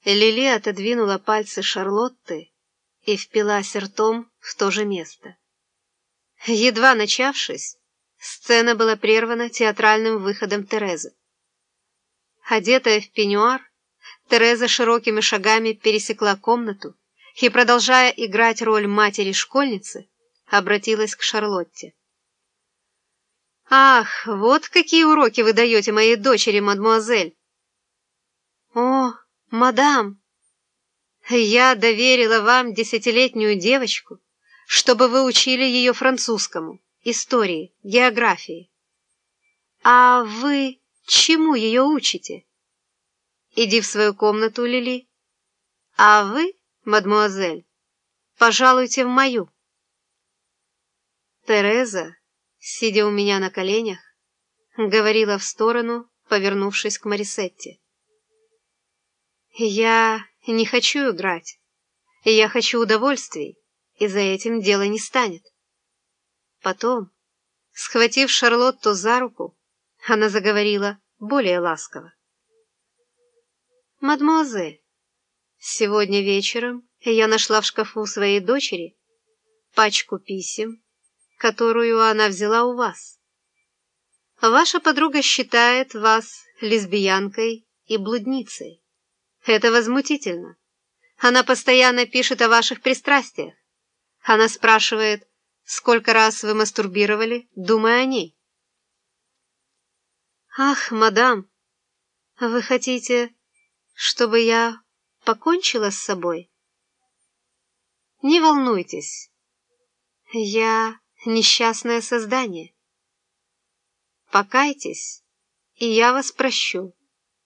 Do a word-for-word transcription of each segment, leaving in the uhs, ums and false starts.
Лили отодвинула пальцы Шарлотты и впилась ртом в то же место. Едва начавшись, сцена была прервана театральным выходом Терезы. Одетая в пеньюар, Тереза широкими шагами пересекла комнату и, продолжая играть роль матери-школьницы, обратилась к Шарлотте. «Ах, вот какие уроки вы даете моей дочери, мадемуазель!» «О, мадам, я доверила вам десятилетнюю девочку, чтобы вы учили ее французскому, истории, географии. А вы чему ее учите? Иди в свою комнату, Лили. А вы, мадемуазель, пожалуйте в мою». Тереза, сидя у меня на коленях, говорила в сторону, повернувшись к Марисетте. «Я не хочу играть. Я хочу удовольствий, и за этим дело не станет». Потом, схватив Шарлотту за руку, она заговорила более ласково. «Мадемуазель, сегодня вечером я нашла в шкафу своей дочери пачку писем, которую она взяла у вас. Ваша подруга считает вас лесбиянкой и блудницей. Это возмутительно. Она постоянно пишет о ваших пристрастиях. Она спрашивает, сколько раз вы мастурбировали, думая о ней». «Ах, мадам, вы хотите, чтобы я покончила с собой?» «Не волнуйтесь, я несчастное создание. Покайтесь, и я вас прощу.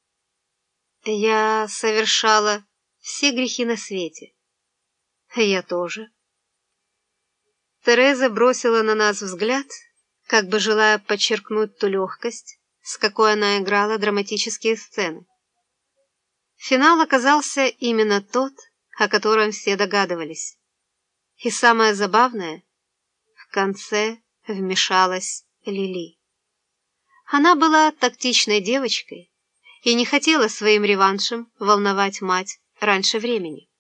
Я совершала все грехи на свете. Я тоже». Тереза бросила на нас взгляд, как бы желая подчеркнуть ту легкость, с какой она играла драматические сцены. Финал оказался именно тот, о котором все догадывались. И самое забавное, в конце вмешалась Лили. Она была тактичной девочкой и не хотела своим реваншем волновать мать раньше времени.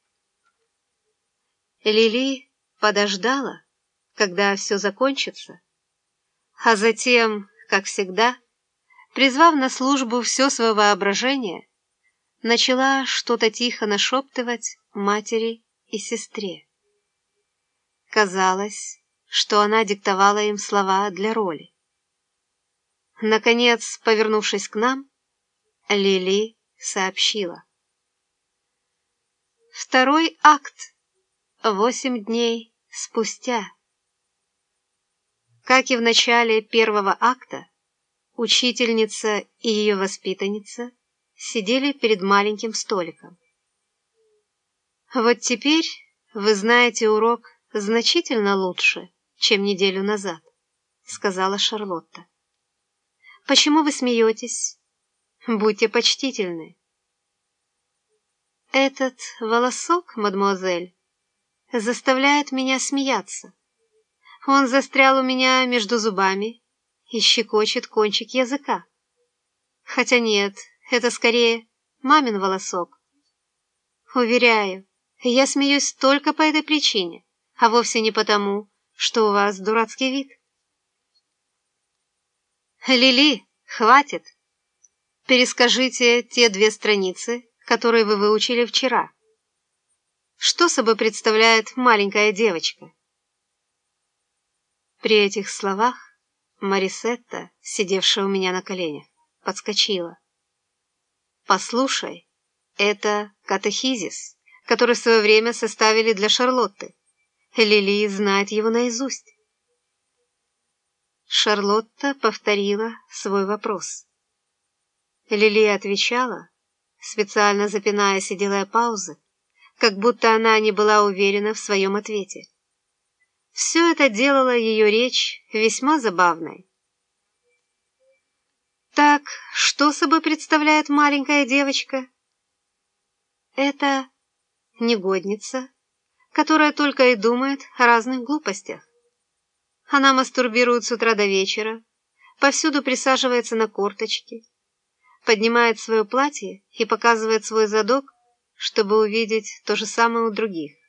Лили подождала, когда все закончится, а затем, как всегда, призвав на службу все свое воображение, начала что-то тихо нашептывать матери и сестре. Казалось, что она диктовала им слова для роли. Наконец, повернувшись к нам, Лили сообщила. Второй акт. Восемь дней спустя. Как и в начале первого акта, учительница и ее воспитанница сидели перед маленьким столиком. «Вот теперь вы знаете урок значительно лучше, чем неделю назад», — сказала Шарлотта. «Почему вы смеетесь? Будьте почтительны». «Этот волосок, мадемуазель, заставляет меня смеяться. Он застрял у меня между зубами и щекочет кончик языка. Хотя нет, это скорее мамин волосок. Уверяю, я смеюсь только по этой причине, а вовсе не потому, что у вас дурацкий вид». «Лили, хватит! Перескажите те две страницы, которые вы выучили вчера. Что собой представляет маленькая девочка?» При этих словах Марисетта, сидевшая у меня на коленях, подскочила. «Послушай, это катехизис, который в свое время составили для Шарлотты. Лили знает его наизусть». Шарлотта повторила свой вопрос. Лили отвечала, специально запинаясь и делая паузы, как будто она не была уверена в своем ответе. Все это делало ее речь весьма забавной. «Так, что собой представляет маленькая девочка?» «Это негодница, которая только и думает о разных глупостях. Она мастурбирует с утра до вечера, повсюду присаживается на корточки, поднимает свое платье и показывает свой задок, чтобы увидеть то же самое у других.